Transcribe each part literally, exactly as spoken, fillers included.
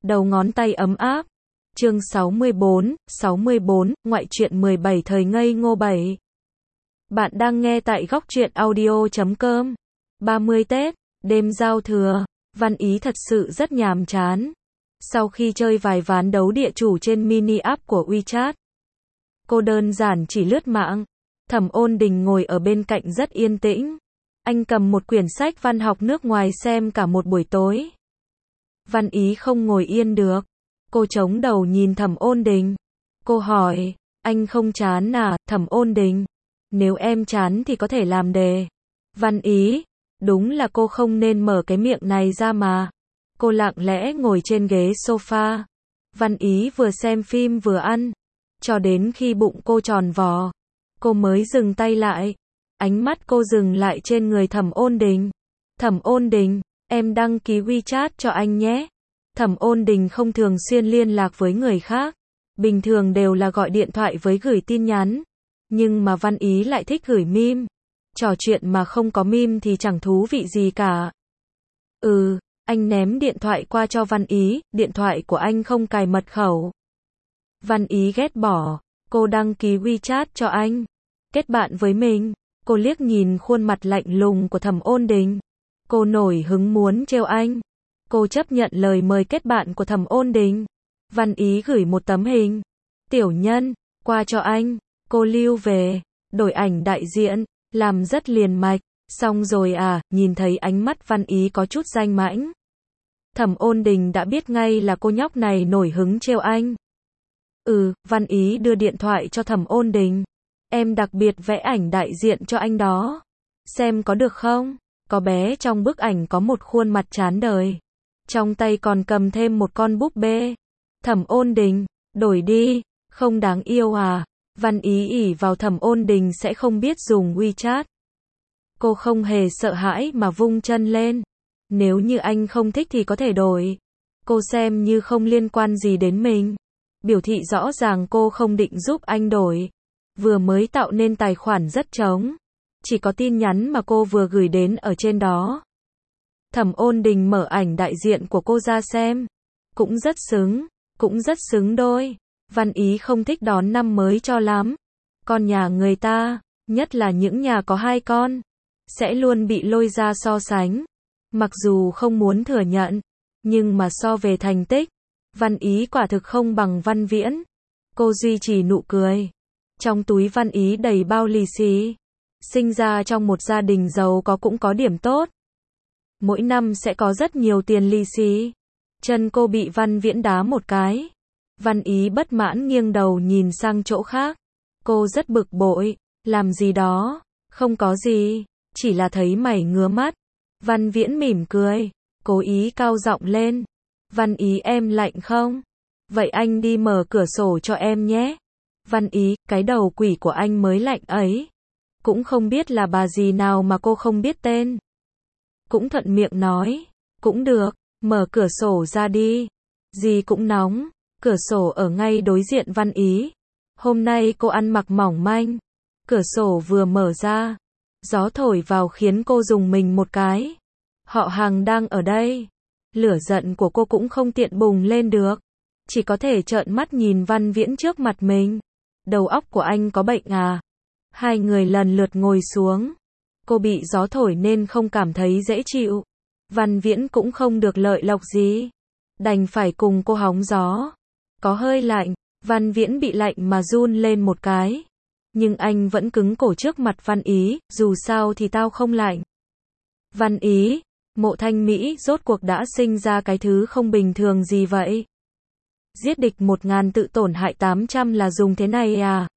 đầu ngón tay ấm áp. Chương sáu mươi bốn, sáu mươi bốn, ngoại truyện mười bảy thời ngây ngô bảy. Bạn đang nghe tại góc truyện audio chấm com. ba mươi Tết, đêm giao thừa, Văn Ý thật sự rất nhàm chán. Sau khi chơi vài ván đấu địa chủ trên mini app của WeChat, cô đơn giản chỉ lướt mạng. Thẩm Ôn Đình ngồi ở bên cạnh rất yên tĩnh. Anh cầm một quyển sách văn học nước ngoài xem cả một buổi tối. Văn Ý không ngồi yên được. Cô chống đầu nhìn Thẩm Ôn Đình. Cô hỏi, anh không chán à, Thẩm Ôn Đình? Nếu em chán thì có thể làm đề. Văn Ý, đúng là cô không nên mở cái miệng này ra mà. Cô lặng lẽ ngồi trên ghế sofa. Văn Ý vừa xem phim vừa ăn. Cho đến khi bụng cô tròn vò, cô mới dừng tay lại. Ánh mắt cô dừng lại trên người Thẩm Ôn Đình. Thẩm Ôn Đình, em đăng ký WeChat cho anh nhé. Thẩm Ôn Đình không thường xuyên liên lạc với người khác. Bình thường đều là gọi điện thoại với gửi tin nhắn. Nhưng mà Văn Ý lại thích gửi meme. Trò chuyện mà không có meme thì chẳng thú vị gì cả. Ừ, anh ném điện thoại qua cho Văn Ý, điện thoại của anh không cài mật khẩu. Văn Ý ghét bỏ, cô đăng ký WeChat cho anh. Kết bạn với mình. Cô liếc nhìn khuôn mặt lạnh lùng của Thẩm Ôn Đình. Cô nổi hứng muốn trêu anh. Cô chấp nhận lời mời kết bạn của Thẩm Ôn Đình. Văn Ý gửi một tấm hình. Tiểu nhân, qua cho anh. Cô lưu về, đổi ảnh đại diện, làm rất liền mạch. Xong rồi à, nhìn thấy ánh mắt Văn Ý có chút danh mãnh. Thẩm Ôn Đình đã biết ngay là cô nhóc này nổi hứng trêu anh. Ừ, Văn Ý đưa điện thoại cho Thẩm Ôn Đình. Em đặc biệt vẽ ảnh đại diện cho anh đó. Xem có được không? Có bé trong bức ảnh có một khuôn mặt chán đời. Trong tay còn cầm thêm một con búp bê. Thẩm Ôn Đình, đổi đi, không đáng yêu à? Văn Ý ỷ vào Thẩm Ôn Đình sẽ không biết dùng WeChat. Cô không hề sợ hãi mà vung chân lên. Nếu như anh không thích thì có thể đổi. Cô xem như không liên quan gì đến mình. Biểu thị rõ ràng cô không định giúp anh đổi. Vừa mới tạo nên tài khoản rất trống. Chỉ có tin nhắn mà cô vừa gửi đến ở trên đó. Thẩm Ôn Đình mở ảnh đại diện của cô ra xem. Cũng rất xứng, cũng rất xứng đôi. Văn Ý không thích đón năm mới cho lắm. Con nhà người ta, nhất là những nhà có hai con, sẽ luôn bị lôi ra so sánh. Mặc dù không muốn thừa nhận, nhưng mà so về thành tích, Văn Ý quả thực không bằng Văn Viễn. Cô duy trì nụ cười. Trong túi Văn Ý đầy bao lì xì. Sinh ra trong một gia đình giàu có cũng có điểm tốt. Mỗi năm sẽ có rất nhiều tiền lì xì. Chân cô bị Văn Viễn đá một cái. Văn Ý bất mãn nghiêng đầu nhìn sang chỗ khác. Cô rất bực bội. Làm gì đó? Không có gì. Chỉ là thấy mày ngứa mắt. Văn Viễn mỉm cười. Cố ý cao giọng lên. Văn Ý em lạnh không? Vậy anh đi mở cửa sổ cho em nhé. Văn Ý, cái đầu quỷ của anh mới lạnh ấy. Cũng không biết là bà gì nào mà cô không biết tên. Cũng thuận miệng nói. Cũng được, mở cửa sổ ra đi. Gì cũng nóng. Cửa sổ ở ngay đối diện Văn Ý. Hôm nay cô ăn mặc mỏng manh. Cửa sổ vừa mở ra. Gió thổi vào khiến cô rùng mình một cái. Họ Hàng đang ở đây. Lửa giận của cô cũng không tiện bùng lên được. Chỉ có thể trợn mắt nhìn Văn Viễn trước mặt mình. Đầu óc của anh có bệnh à? Hai người lần lượt ngồi xuống. Cô bị gió thổi nên không cảm thấy dễ chịu. Văn Viễn cũng không được lợi lộc gì. Đành phải cùng cô hóng gió. Có hơi lạnh. Văn Viễn bị lạnh mà run lên một cái. Nhưng anh vẫn cứng cổ trước mặt Văn Ý. Dù sao thì tao không lạnh. Văn Ý, Mộ Thanh Mỹ rốt cuộc đã sinh ra cái thứ không bình thường gì vậy? Giết địch một ngàn tự tổn hại tám trăm là dùng thế này à?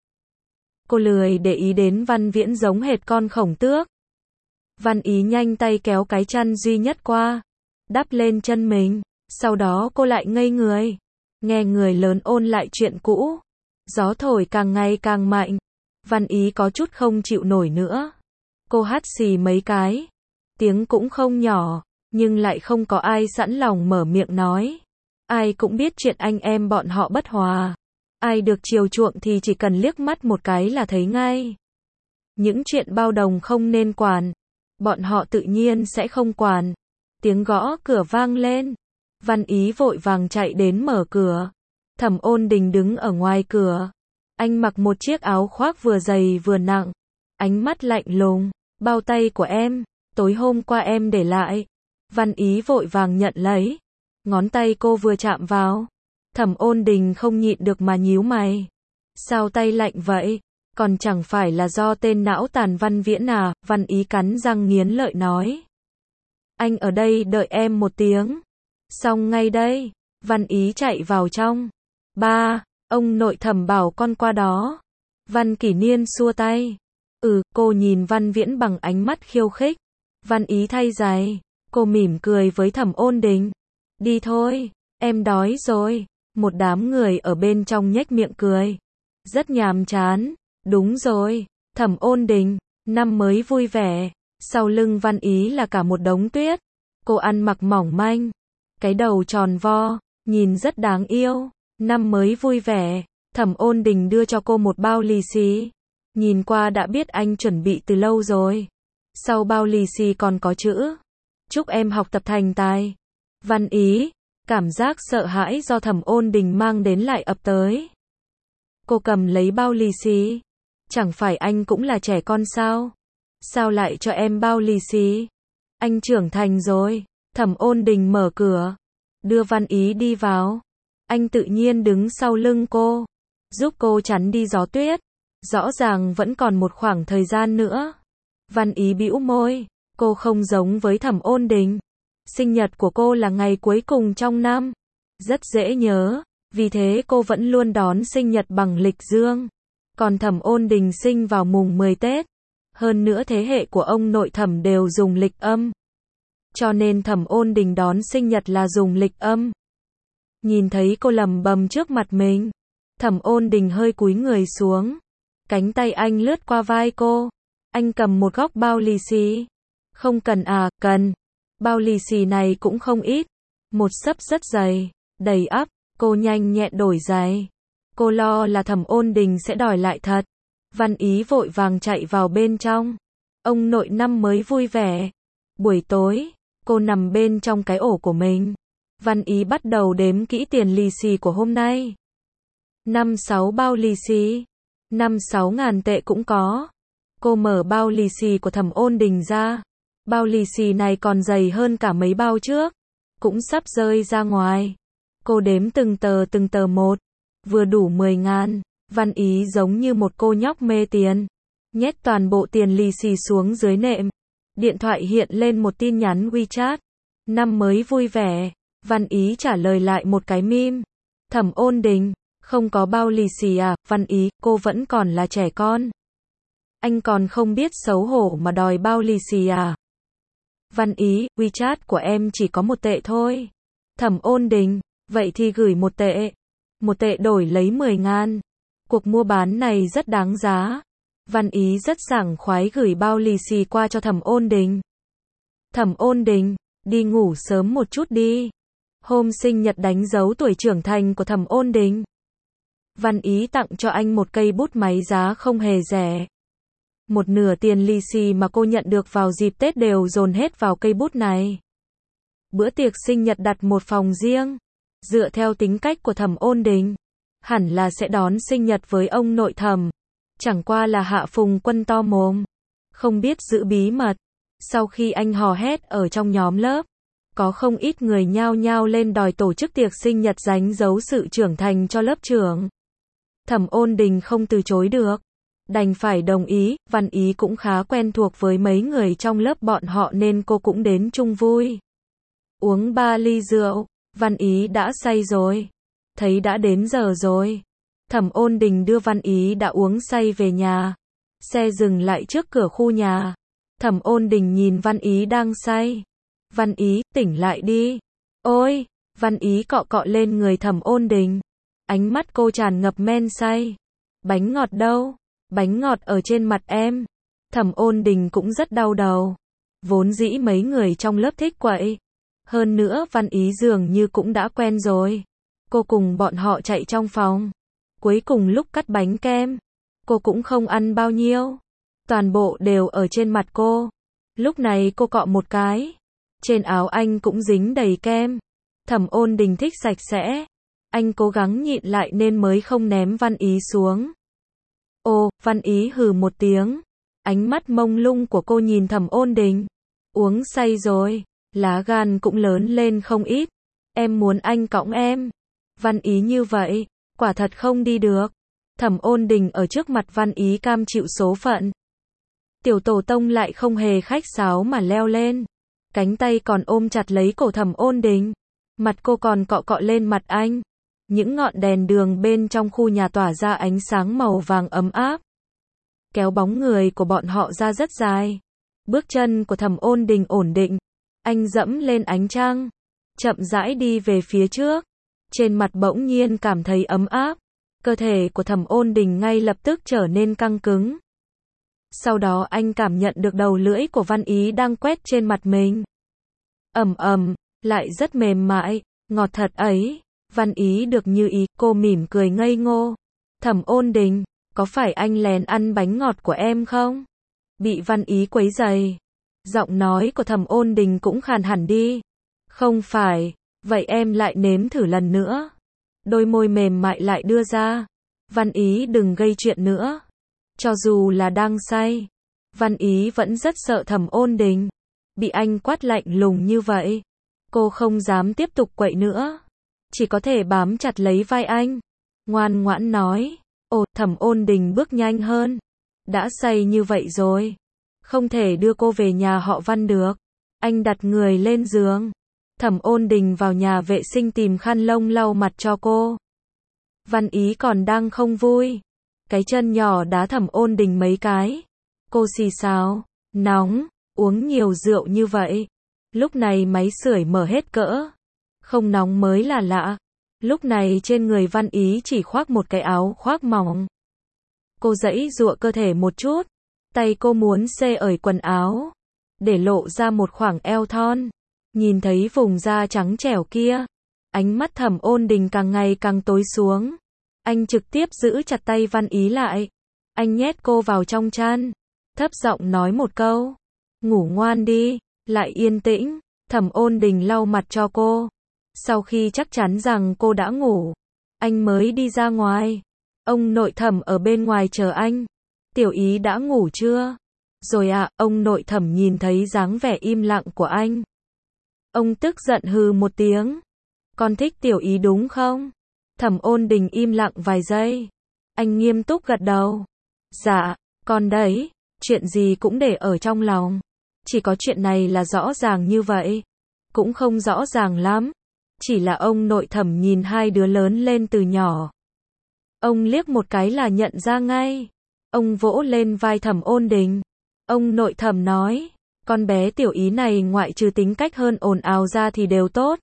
Cô lười để ý đến Văn Viễn giống hệt con khổng tước. Văn Ý nhanh tay kéo cái chăn duy nhất qua. Đắp lên chân mình. Sau đó cô lại ngây người. Nghe người lớn ôn lại chuyện cũ. Gió thổi càng ngày càng mạnh. Văn Ý có chút không chịu nổi nữa. Cô hắt xì mấy cái. Tiếng cũng không nhỏ. Nhưng lại không có ai sẵn lòng mở miệng nói. Ai cũng biết chuyện anh em bọn họ bất hòa. Ai được chiều chuộng thì chỉ cần liếc mắt một cái là thấy ngay. Những chuyện bao đồng không nên quản. Bọn họ tự nhiên sẽ không quản. Tiếng gõ cửa vang lên. Văn Ý vội vàng chạy đến mở cửa. Thẩm Ôn Đình đứng ở ngoài cửa. Anh mặc một chiếc áo khoác vừa dày vừa nặng. Ánh mắt lạnh lùng. Bao tay của em, tối hôm qua em để lại. Văn Ý vội vàng nhận lấy. Ngón tay cô vừa chạm vào. Thẩm Ôn Đình không nhịn được mà nhíu mày. Sao tay lạnh vậy? Còn chẳng phải là do tên não tàn Văn Viễn à? Văn Ý cắn răng nghiến lợi nói. Anh ở đây đợi em một tiếng. Xong ngay đây. Văn Ý chạy vào trong. Ba, ông nội Thẩm bảo con qua đó. Văn Kỷ Niên xua tay. Ừ, cô nhìn Văn Viễn bằng ánh mắt khiêu khích. Văn Ý thay giày. Cô mỉm cười với Thẩm Ôn Đình. Đi thôi, em đói rồi. Một đám người ở bên trong nhếch miệng cười. Rất nhàm chán. Đúng rồi, Thẩm Ôn Đình, năm mới vui vẻ. Sau lưng Văn Ý là cả một đống tuyết. Cô ăn mặc mỏng manh. Cái đầu tròn vo, nhìn rất đáng yêu. Năm mới vui vẻ. Thẩm Ôn Đình đưa cho cô một bao lì xì. Nhìn qua đã biết anh chuẩn bị từ lâu rồi. Sau bao lì xì còn có chữ. Chúc em học tập thành tài. Văn Ý, cảm giác sợ hãi do Thẩm Ôn Đình mang đến lại ập tới. Cô cầm lấy bao lì xì. Chẳng phải anh cũng là trẻ con sao? Sao lại cho em bao lì xì? Anh trưởng thành rồi. Thẩm Ôn Đình mở cửa. Đưa Văn Ý đi vào. Anh tự nhiên đứng sau lưng cô. Giúp cô chắn đi gió tuyết. Rõ ràng vẫn còn một khoảng thời gian nữa. Văn Ý bĩu môi. Cô không giống với Thẩm Ôn Đình. Sinh nhật của cô là ngày cuối cùng trong năm. Rất dễ nhớ. Vì thế cô vẫn luôn đón sinh nhật bằng lịch dương. Còn Thẩm Ôn Đình sinh vào mùng mười Tết. Hơn nữa thế hệ của ông nội Thẩm đều dùng lịch âm. Cho nên Thẩm Ôn Đình đón sinh nhật là dùng lịch âm. Nhìn thấy cô lầm bầm trước mặt mình. Thẩm Ôn Đình hơi cúi người xuống. Cánh tay anh lướt qua vai cô. Anh cầm một góc bao lì xì. Không cần à, cần. Bao lì xì này cũng không ít. Một xấp rất dày, đầy ắp. Cô nhanh nhẹn đổi giày. Cô lo là Thẩm Ôn Đình sẽ đòi lại thật. Văn Ý vội vàng chạy vào bên trong. Ông nội năm mới vui vẻ. Buổi tối, cô nằm bên trong cái ổ của mình. Văn Ý bắt đầu đếm kỹ tiền lì xì của hôm nay. Năm sáu bao lì xì. Năm sáu ngàn tệ cũng có. Cô mở bao lì xì của Thẩm Ôn Đình ra. Bao lì xì này còn dày hơn cả mấy bao trước. Cũng sắp rơi ra ngoài. Cô đếm từng tờ từng tờ một. Vừa đủ mười ngàn. Văn Ý giống như một cô nhóc mê tiền. Nhét toàn bộ tiền lì xì xuống dưới nệm. Điện thoại hiện lên một tin nhắn WeChat. Năm mới vui vẻ. Văn Ý trả lời lại một cái meme. Thẩm Ôn Đình, không có bao lì xì à? Văn Ý, cô vẫn còn là trẻ con. Anh còn không biết xấu hổ mà đòi bao lì xì à? Văn Ý, WeChat của em chỉ có một tệ thôi. Thẩm Ôn Đình, vậy thì gửi một tệ. Một tệ đổi lấy mười ngàn. Cuộc mua bán này rất đáng giá. Văn Ý rất sảng khoái gửi bao lì xì qua cho Thẩm Ôn Đình. Thẩm Ôn Đình, đi ngủ sớm một chút đi. Hôm sinh nhật đánh dấu tuổi trưởng thành của Thẩm Ôn Đình. Văn Ý tặng cho anh một cây bút máy giá không hề rẻ. Một nửa tiền lì xì mà cô nhận được vào dịp Tết đều dồn hết vào cây bút này. Bữa tiệc sinh nhật đặt một phòng riêng. Dựa theo tính cách của Thẩm Ôn Đình, hẳn là sẽ đón sinh nhật với ông nội Thẩm. Chẳng qua là Hạ Phùng Quân to mồm, không biết giữ bí mật. Sau khi anh hò hét ở trong nhóm lớp, có không ít người nhao nhao lên đòi tổ chức tiệc sinh nhật đánh dấu sự trưởng thành cho lớp trưởng. Thẩm Ôn Đình không từ chối được, đành phải đồng ý. Văn Ý cũng khá quen thuộc với mấy người trong lớp bọn họ nên cô cũng đến chung vui. Uống ba ly rượu, Văn Ý đã say rồi. Thấy đã đến giờ rồi. Thẩm Ôn Đình đưa Văn Ý đã uống say về nhà. Xe dừng lại trước cửa khu nhà. Thẩm Ôn Đình nhìn Văn Ý đang say. Văn Ý, tỉnh lại đi. Ôi! Văn Ý cọ cọ lên người Thẩm Ôn Đình. Ánh mắt cô tràn ngập men say. Bánh ngọt đâu? Bánh ngọt ở trên mặt em. Thẩm Ôn Đình cũng rất đau đầu. Vốn dĩ mấy người trong lớp thích quậy. Hơn nữa Văn Ý dường như cũng đã quen rồi. Cô cùng bọn họ chạy trong phòng. Cuối cùng lúc cắt bánh kem, cô cũng không ăn bao nhiêu. Toàn bộ đều ở trên mặt cô. Lúc này cô cọ một cái. Trên áo anh cũng dính đầy kem. Thẩm Ôn Đình thích sạch sẽ. Anh cố gắng nhịn lại nên mới không ném Văn Ý xuống. Ô, Văn Ý hừ một tiếng. Ánh mắt mông lung của cô nhìn Thẩm Ôn Đình. Uống say rồi, lá gan cũng lớn lên không ít. Em muốn anh cõng em. Văn Ý như vậy, quả thật không đi được. Thẩm Ôn Đình ở trước mặt Văn Ý cam chịu số phận. Tiểu Tổ Tông lại không hề khách sáo mà leo lên. Cánh tay còn ôm chặt lấy cổ Thẩm Ôn Đình. Mặt cô còn cọ cọ lên mặt anh. Những ngọn đèn đường bên trong khu nhà tỏa ra ánh sáng màu vàng ấm áp. Kéo bóng người của bọn họ ra rất dài. Bước chân của Thẩm Ôn Đình ổn định. Anh dẫm lên ánh trăng. Chậm rãi đi về phía trước. Trên mặt bỗng nhiên cảm thấy ấm áp. Cơ thể của Thẩm Ôn Đình ngay lập tức trở nên căng cứng. Sau đó anh cảm nhận được đầu lưỡi của Văn Ý đang quét trên mặt mình. Ầm ầm, lại rất mềm mại, ngọt thật ấy. Văn Ý được như ý, cô mỉm cười ngây ngô. Thẩm Ôn Đình, có phải anh lén ăn bánh ngọt của em không? Bị Văn Ý quấy rầy. Giọng nói của Thẩm Ôn Đình cũng khàn hẳn đi. Không phải, vậy em lại nếm thử lần nữa. Đôi môi mềm mại lại đưa ra. Văn Ý đừng gây chuyện nữa. Cho dù là đang say, Văn Ý vẫn rất sợ Thẩm Ôn Đình. Bị anh quát lạnh lùng như vậy, cô không dám tiếp tục quậy nữa. Chỉ có thể bám chặt lấy vai anh. Ngoan ngoãn nói. Ồ, Thẩm Ôn Đình bước nhanh hơn. Đã say như vậy rồi. Không thể đưa cô về nhà họ Văn được. Anh đặt người lên giường. Thẩm Ôn Đình vào nhà vệ sinh tìm khăn lông lau mặt cho cô. Văn Ý còn đang không vui. Cái chân nhỏ đá Thẩm Ôn Đình mấy cái. Cô xì xào. Nóng, uống nhiều rượu như vậy. Lúc này máy sưởi mở hết cỡ. Không nóng mới là lạ. Lúc này trên người Văn Ý chỉ khoác một cái áo khoác mỏng. Cô giãy giụa cơ thể một chút. Tay cô muốn xê ởi quần áo. Để lộ ra một khoảng eo thon. Nhìn thấy vùng da trắng trẻo kia. Ánh mắt Thẩm Ôn Đình càng ngày càng tối xuống. Anh trực tiếp giữ chặt tay Văn Ý lại. Anh nhét cô vào trong chăn. Thấp giọng nói một câu. Ngủ ngoan đi. Lại yên tĩnh. Thẩm Ôn Đình lau mặt cho cô. Sau khi chắc chắn rằng cô đã ngủ, anh mới đi ra ngoài. Ông nội Thẩm ở bên ngoài chờ anh. Tiểu Ý đã ngủ chưa? Rồi ạ, à, ông nội Thẩm nhìn thấy dáng vẻ im lặng của anh. Ông tức giận hừ một tiếng. Con thích Tiểu Ý đúng không? Thẩm Ôn Đình im lặng vài giây. Anh nghiêm túc gật đầu. Dạ, con đấy, chuyện gì cũng để ở trong lòng. Chỉ có chuyện này là rõ ràng như vậy. Cũng không rõ ràng lắm. Chỉ là ông nội Thẩm nhìn hai đứa lớn lên từ nhỏ. Ông liếc một cái là nhận ra ngay. Ông vỗ lên vai Thẩm Ôn Đình. Ông nội Thẩm nói, con bé Tiểu Ý này ngoại trừ tính cách hơn ồn ào ra thì đều tốt.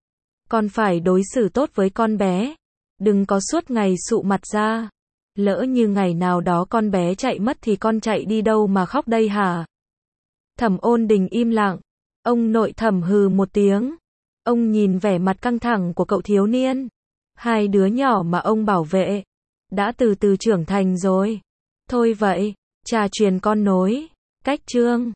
Con phải đối xử tốt với con bé. Đừng có suốt ngày sụ mặt ra. Lỡ như ngày nào đó con bé chạy mất thì con chạy đi đâu mà khóc đây hả? Thẩm Ôn Đình im lặng. Ông nội Thẩm hừ một tiếng. Ông nhìn vẻ mặt căng thẳng của cậu thiếu niên. Hai đứa nhỏ mà ông bảo vệ. Đã từ từ trưởng thành rồi. Thôi vậy, trà truyền con nối. Cách chương.